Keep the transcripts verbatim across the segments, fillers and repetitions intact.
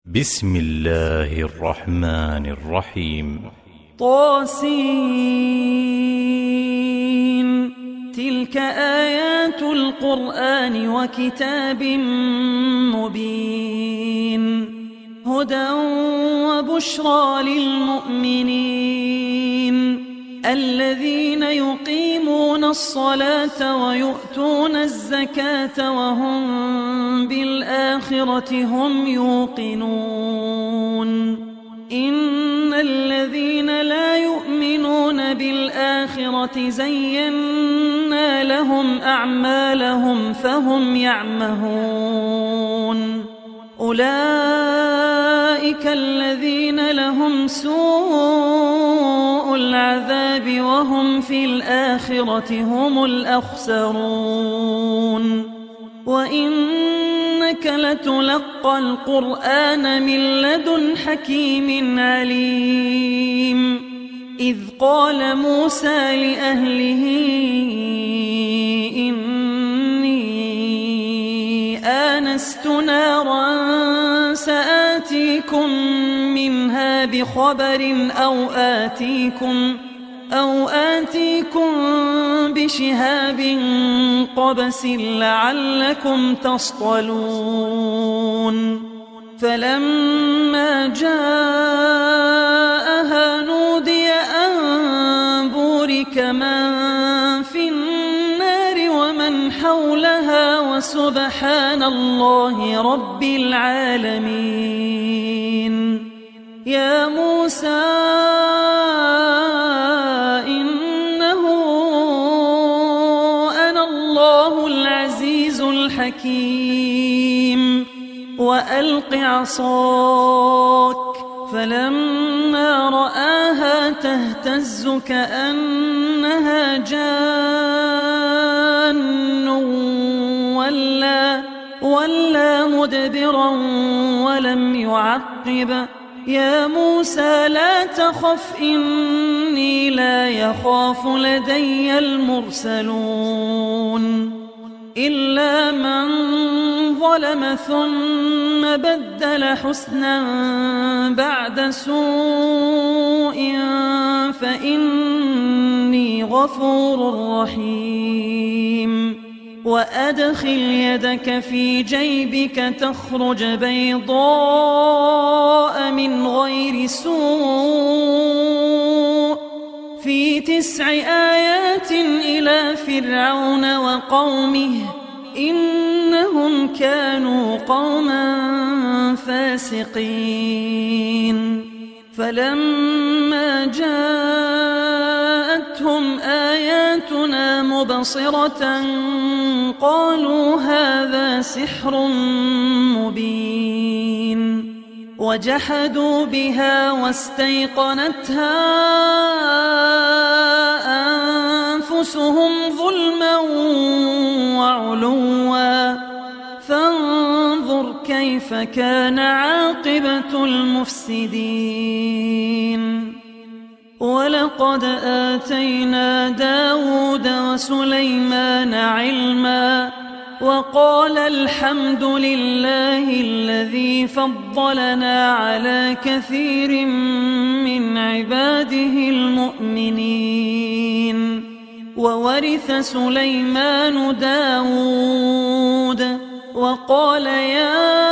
بسم الله الرحمن الرحيم. طاسين. تلك آيات القرآن وكتاب مبين هدى وبشرى للمؤمنين الذين يقيمون الصلاة ويؤتون الزكاة وهم بالآخرة هم يوقنون إن الذين لا يؤمنون بالآخرة زينا لهم أعمالهم فهم يعمهون أولئك الذين لهم سوء العذاب وهم في الآخرة هم الأخسرون وإنك لتلقى القرآن من لدن حكيم عليم إذ قال موسى لأهله إني آنست نارا سآتيكم منها بخبر أو آتيكم أو آتيكم بشهاب قبس لعلكم تصطلون فلما جاءها نودي أن بورك من في النار ومن حولها وسبحان الله رب العالمين يا موسى إنه أنا الله العزيز الحكيم وألق عصاك فلما رآها تهتز كأنها جان ولا, ولا مدبرا ولم يعقب يا موسى لا تخف إني لا يخاف لدي المرسلون إلا من ظلم ثم بدل حسنا بعد سوء فإني غفور رحيم وأدخل يدك في جيبك تخرج بيضاء من غير سوء في تسع آيات إلى فرعون وقومه إنهم كانوا قوما فاسقين فلما جاءتهم آياتنا مبصرة قالوا هذا سحر مبين وجحدوا بها واستيقنتها أنفسهم ظلما وعلوا فانظر كيف كان عاقبة المفسدين ولقد آتينا داود وسليمان علما وقال الحمد لله الذي فضلنا على كثير من عباده المؤمنين وورث سليمان داود وقال يا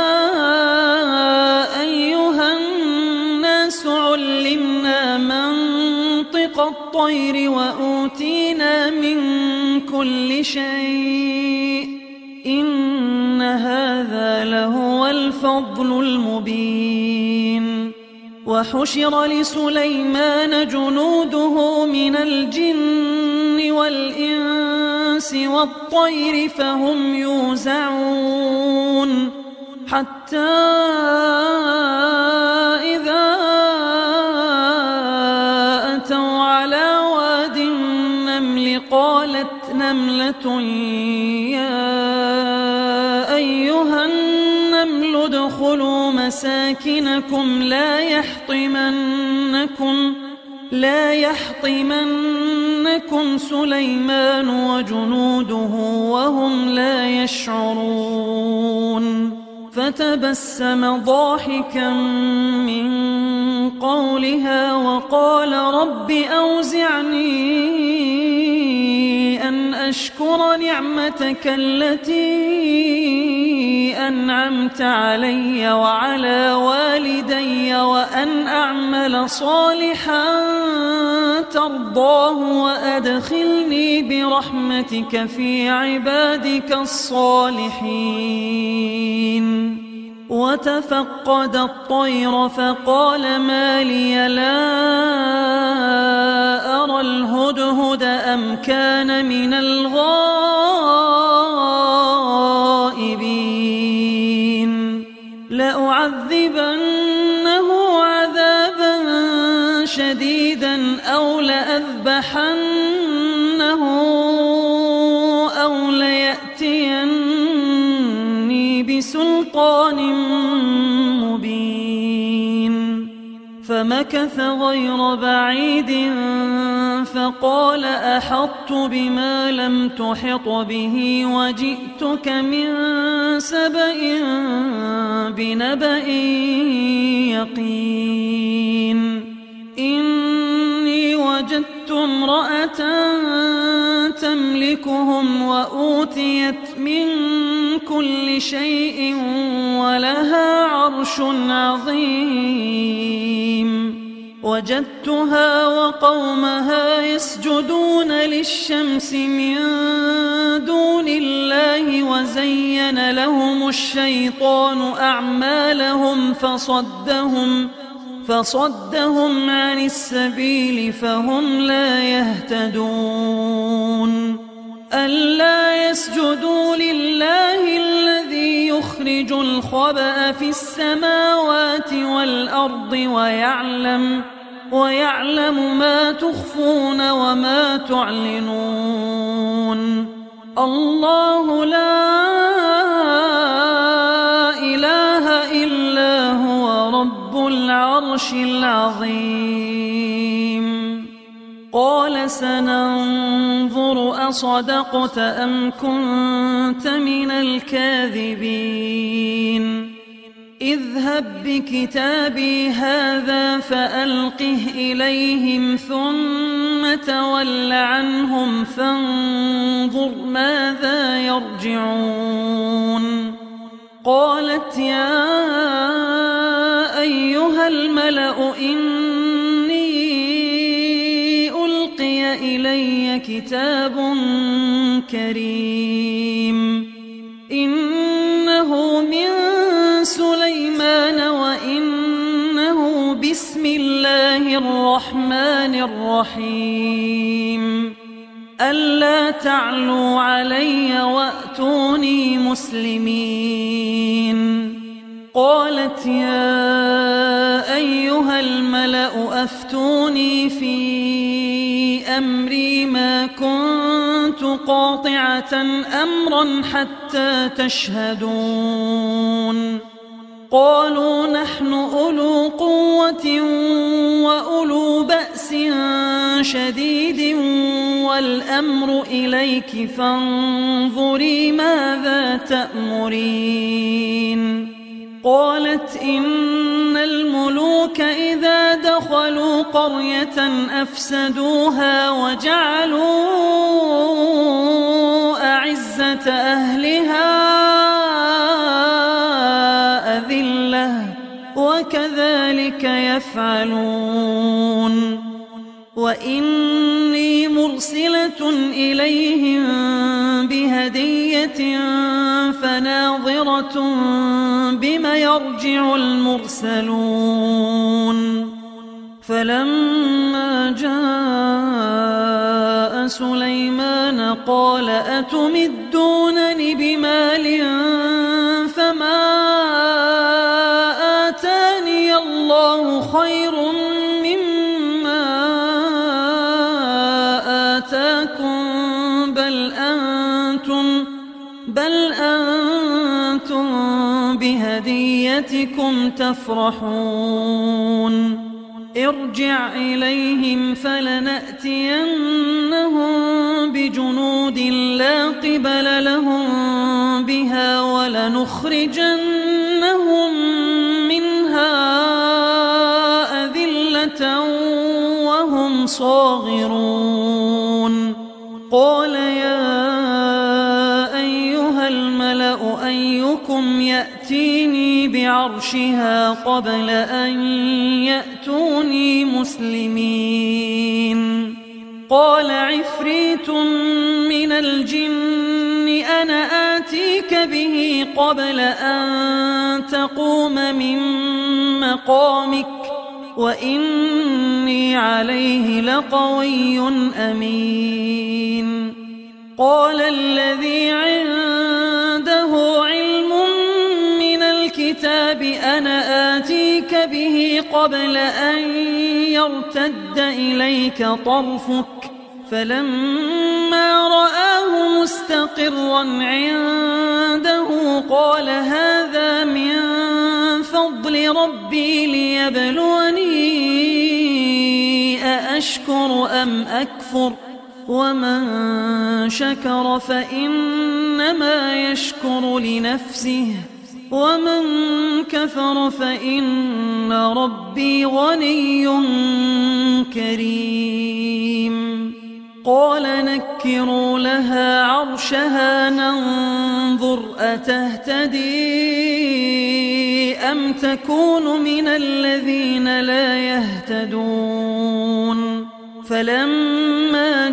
أيها الناس علمنا منطق الطير وأوتينا من كل شيء إن هذا لهو الفضل المبين وحشر لسليمان جنوده من الجن والإنس والطير فهم يوزعون حتى إذا أتوا على واد النمل قالت نملة يا أيها النمل ادخلوا مساكنكم لا يحطمنكم لا يحطمنكم سليمان وجنوده وهم لا يشعرون فتبسم ضاحكا من قولها وقال رب أوزعني أن أشكر نعمتك التي أنعمت علي وعلى والدي وأن أعمل صالحا ترضاه وأدخلني برحمتك في عبادك الصالحين. وتفقد الطير فقال ما لي لا أرى الهدهد أم كان من الغائبين لأعذبنه عذابا شديدا أو لأذبحنه أو ليأتيني بسلطان مبين. فمكث غير بعيد فقال أحطت بما لم تحط به وجئتك من سبأ بنبأ يقين. إني وجدت امرأة تملكهم وأوتيت من كل شيء ولها عرش عظيم. وجدتها وقومها يسجدون للشمس من دون الله وزين لهم الشيطان أعمالهم فصدهم فصدهم عن السبيل فهم لا يهتدون. ألا يسجدوا لله الذي يخرج الخبأ في السماوات والأرض ويعلم ويعلم ما تخفون وما تعلنون. الله لا إله إلا هو رب العرش العظيم. قال سننظر أصدقت أم كنت من الكاذبين. اذهب بكتابي هذا فألقه إليهم ثم تول عنهم فانظر ماذا يرجعون. قالت يا أيها الملأ إني ألقي إلي كتاب كريم إنه من سليمان وإنه بسم الله الرحمن الرحيم. ألا تعلوا علي وأتوني مسلمين. قالت يا أيها الملأ أفتوني في أمري ما كنت قاطعة أمرا حتى تشهدون. قالوا نحن أولو قوة وأولو بأس شديد والأمر إليك فانظري ماذا تأمرين. قالت إن الملوك إذا دخلوا قرية أفسدوها وجعلوا أعزة أهلها أذلة وكذلك يفعلون. وإني مرسلة إليهم بهدية فناظرة بما يرجع المرسلون. فلما جاء سليمان قال أتمدونني بمال فما آتاني الله خير مما آتاكم بل أنتم بل أنتم بهديتكم تفرحون. ارجع إليهم فلنأتينهم بجنود لا قبل لهم بها ولنخرجن لنسكننهم منها أذلة وهم صاغرون قال يا أيها الملأ أيكم يأتيني بعرشها قبل أن يأتوني مسلمين قال عفريت من الجن أنا آتيك به قبل أن تقوم من مقامك وإني عليه لقوي أمين قال الذي عنده علم من الكتاب أنا آتيك به قبل أن يرتد إليك طرفك فلما رآه مستقرا عنده قال هذا من فضل ربي ليبلوني أأشكر أم أكفر ومن شكر فإنما يشكر لنفسه ومن كفر فإن ربي غني كريم قال نكروا لها عرشها ننظر أتهتدي أم تكون من الذين لا يهتدون فلما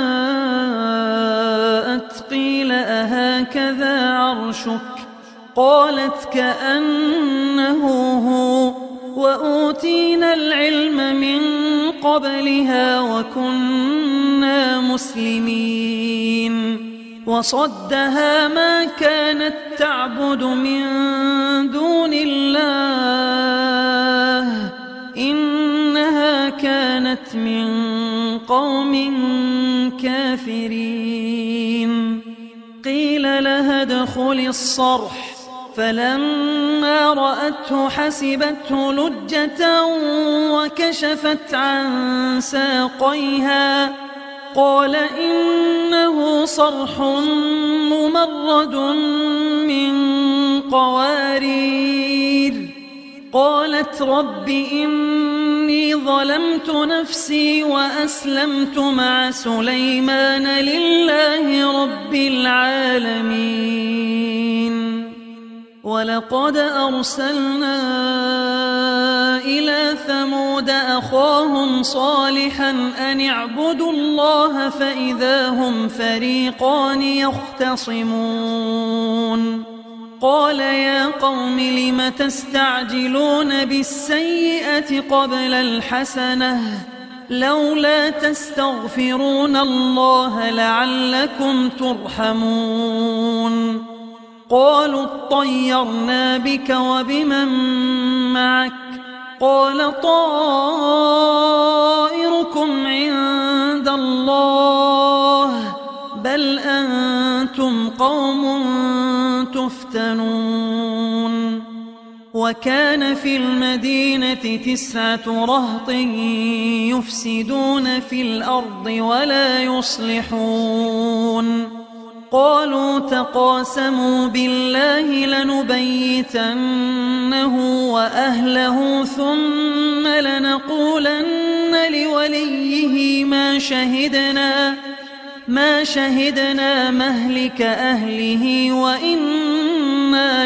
جاءت قيل أهكذا عرشك قالت كأنه هو وأوتينا العلم من قبلها وكنا مسلمين وصدها ما كانت تعبد من دون الله إنها كانت من قوم كافرين قيل لها ادخل الصرح فلما رأته حسبته لجة وكشفت عن ساقيها قال إنه صرح ممرد من قوارير قالت رب إني ظلمت نفسي وأسلمت مع سليمان لله رب العالمين ولقد أرسلنا إلى ثمود أخاهم صالحا أن اعبدوا الله فإذا هم فريقان يختصمون قال يا قوم لم تستعجلون بالسيئة قبل الحسنة لولا تستغفرون الله لعلكم ترحمون قالوا اطيرنا بك وبمن معك قال طائركم عند الله بل أنتم قوم تفتنون وكان في المدينة تسعة رهط يفسدون في الأرض ولا يصلحون قالوا تقاسموا بالله لنبيتنه وأهله ثم لنقولن لوليه ما شهدنا ما شهدنا مهلك أهله وإنا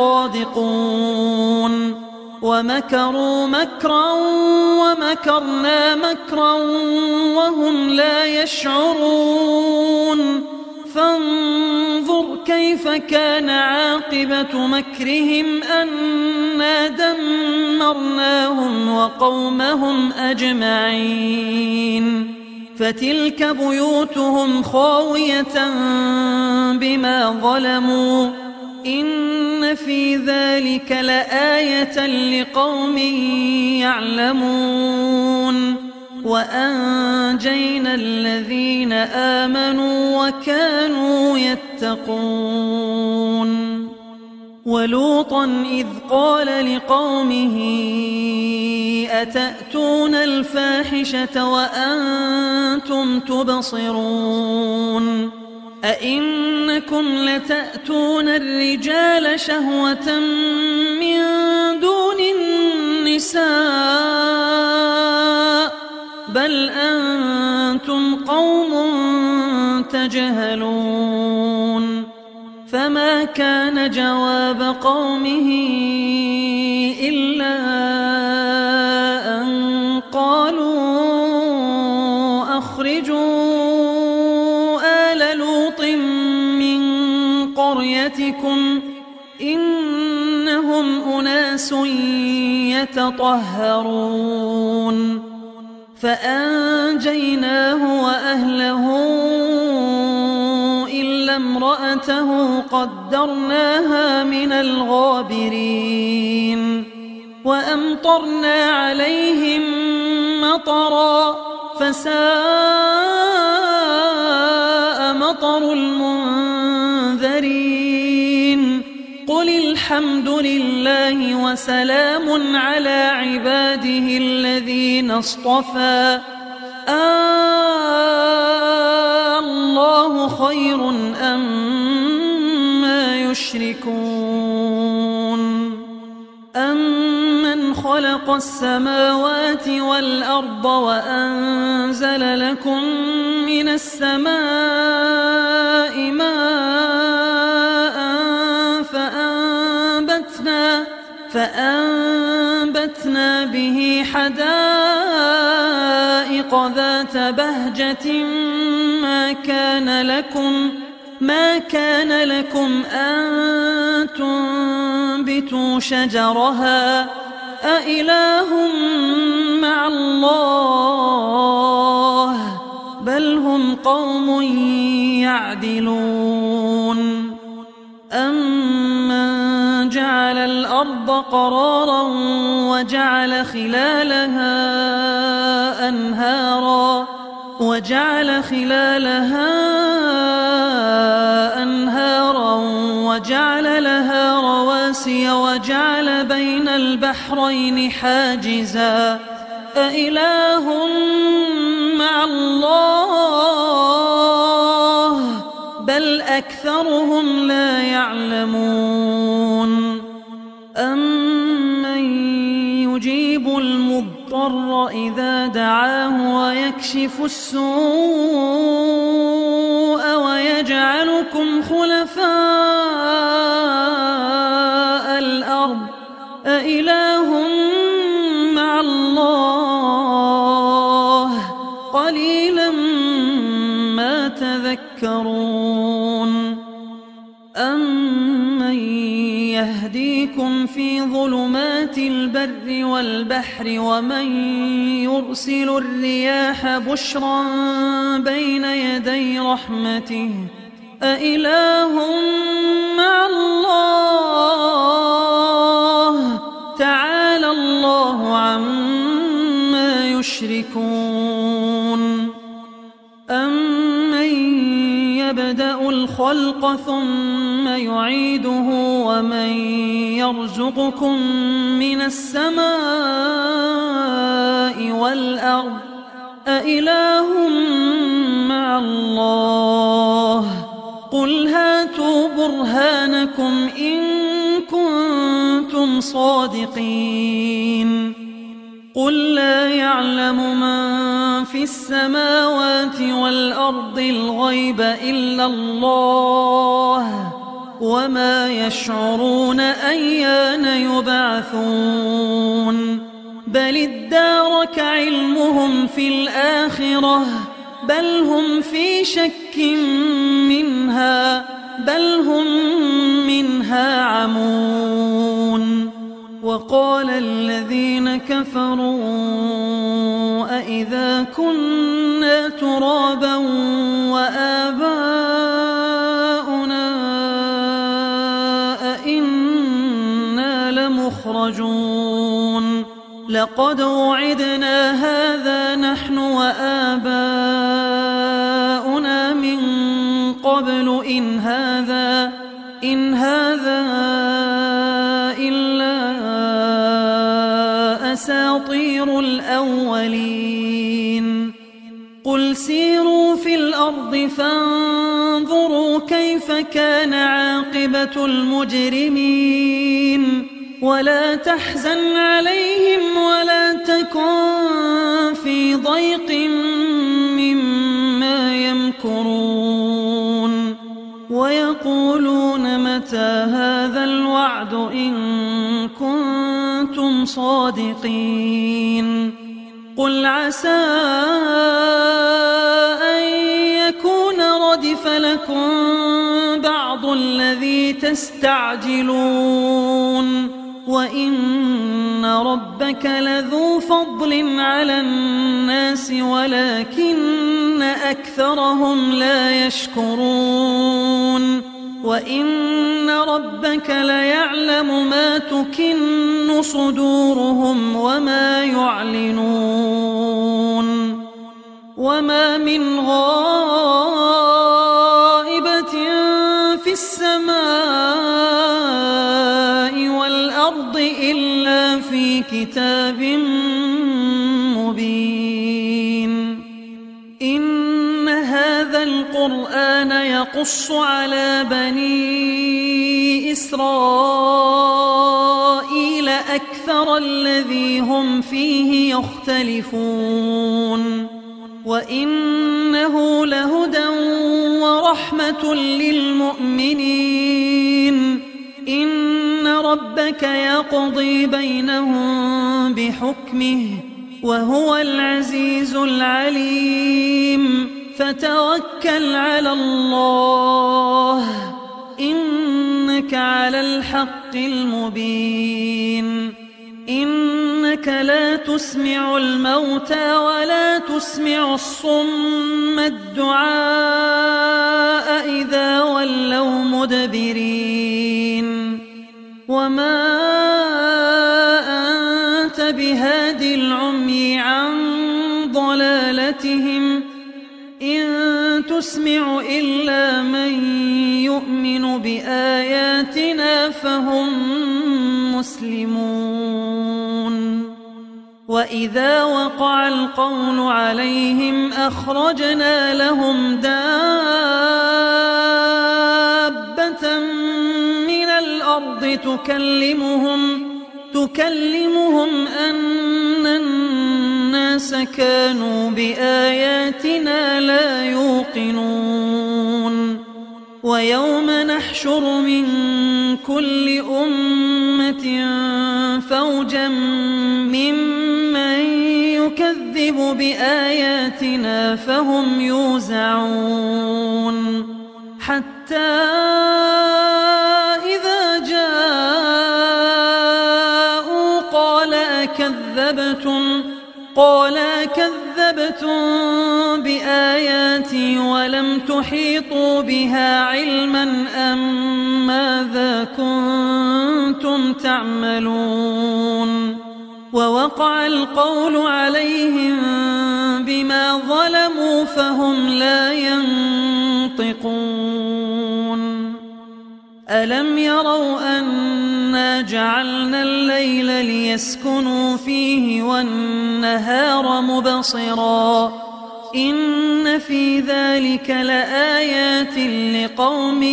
لصادقون ومكروا مكرا ومكرنا مكرا وهم لا يشعرون فانظر كيف كان عاقبة مكرهم أنا دمرناهم وقومهم أجمعين فتلك بيوتهم خاوية بما ظلموا إن في ذلك لآية لقوم يعلمون وأنجينا الذين آمنوا وكانوا يتقون ولوطا إذ قال لقومه أتأتون الفاحشة وأنتم تبصرون أئنكم لتأتون الرجال شهوة من دون النساء بل أنتم قوم تجهلون فما كان جواب قومه إلا أن قالوا أخرجوا آل لوط من قريتكم إنهم أناس يتطهرون فأنجيناه وأهله إلا امرأته قدرناها من الغابرين وأمطرنا عليهم مطرا فساء مطر المنذرين قل الحمد لله وسلام على عباده الذين اصطفى آه الله خير أما يشركون أمن خلق السماوات والأرض وأنزل لكم من السماء ماء فأنبتنا, فأنبتنا به حدائق ذات بهجة ما كان لكم ما كان لكم أن تنبتوا شجرها أإله مع الله بل هم قوم يعدلون أمن جعل الأرض قرارا وجعل خلالها أنهارا وجعل خلالها أنهارا وجعل لها رواسي وجعل بين البحرين حاجزا أإله مع الله بل أكثرهم لا يعلمون أمن يجيب المضطر إذا دعاه ويكشف السوء ويجعلكم خلفاء الأرض أإله مع الله قليلا ما تذكرون أمن يهديكم في ظلمات البر والبحر ومن يرسل الرياح بشرا بين يدي رحمته أإله مع الله تعالى الله عما يشركون أمن يبدأ الخلق ثم يعيده ومن يرزقكم من السماء والأرض أإله مع الله قل هاتوا برهانكم إن كنتم صادقين قل لا يعلم من في السماوات والأرض الغيب إلا الله وما يشعرون أيان يبعثون بل ادارك علمهم في الآخرة بل هم في شك منها بل هم منها عمون وقال الذين كفروا أإذا كنا ترابا وآباؤنا أئنا لمخرجون لقد وعدنا هذا نحن وآباؤنا من قبل إن هذا إن هذا إلا أساطير الأولين قل سيروا في الأرض فانظروا كيف كان عاقبة المجرمين ولا تحزن عليهم ولا تكن في ضيق مما يمكرون ويقولون متى هذا الوعد إن كنتم صادقين قل عسى أن يكون ردف لكم بعض الذي تستعجلون وإن ربك لذو فضل على الناس ولكن أكثرهم لا يشكرون وإن ربك ليعلم ما تكن صدورهم وما يعلنون وما من غائبة في السماء والأرض إلا في كتاب مبين إن هذا القرآن يقص على بني إسرائيل أكثر الذي هم فيه يختلفون وإنه لهدى ورحمة للمؤمنين إن ربك يقضي بينهم بحكمه وهو العزيز العليم فتوكل على الله إنك على الحق المبين إنك لا تسمع الموتى ولا تسمع الصم الدعاء إذا ولوا مدبرين وما أنت بهادي العمي عن ضلالتهم إن تسمع إلا من يؤمن بآياتنا فهم مسلمون وإذا وقع القول عليهم أخرجنا لهم دابة من الأرض تكلمهم تكلمهم أن الناس كانوا بآياتنا لا يوقنون ويوم نحشر من كل أمة فوجا ممن يكذب بآياتنا فهم يوزعون حتى إذا جاءوا قال أكذبتم قال أكذبتم بآياتي ولم تحيطوا بها علما أم ماذا كنتم تعملون ووقع القول عليهم بما ظلموا فهم لا ينطقون ألم يروا أنا جعلنا الليل ليسكنوا فيه والنهار مبصرا إن في ذلك لآيات لقوم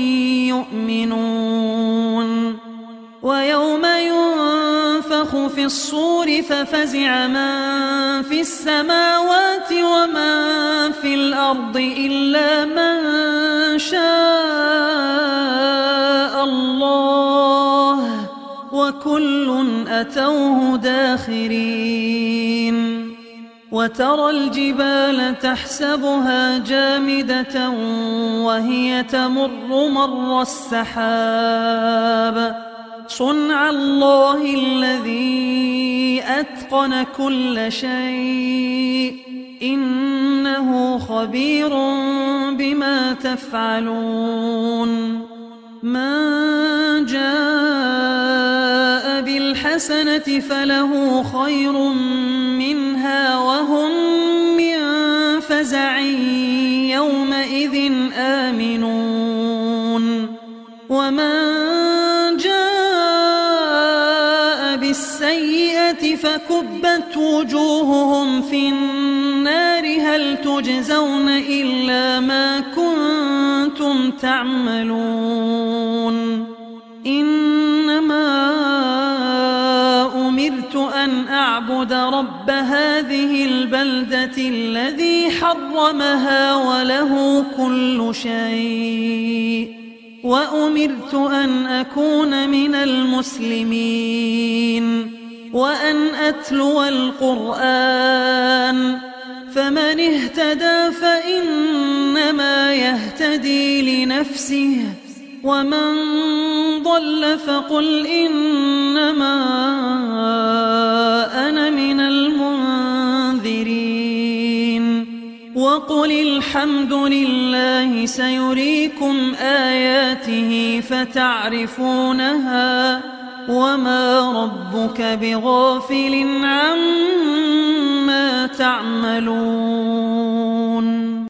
يؤمنون ويوم ينفخ في الصور ففزع من في السماوات ومن في الأرض إلا من شاء الله وكل أتوه داخرين وترى الجبال تحسبها جامدة وهي تمر مر السحاب صنع الله الذي أتقن كل شيء إنه خبير بما تفعلون من جاء بالحسنة فله خير منها وهم من فزع يومئذ آمنون ومن جاء بالسيئة الجنة فكبت وجوههم في النار هل تجزون إلا ما كنتم تعملون إنما أمرت أن أعبد رب هذه البلدة الذي حرمها وله كل شيء وأمرت أن أكون من المسلمين وأن أتلو القرآن فمن اهتدى فإنما يهتدي لنفسه ومن ضل فقل إنما أنا من المنذرين وقل الحمد لله سيريكم آياته فتعرفونها وما ربك بغافل عما تعملون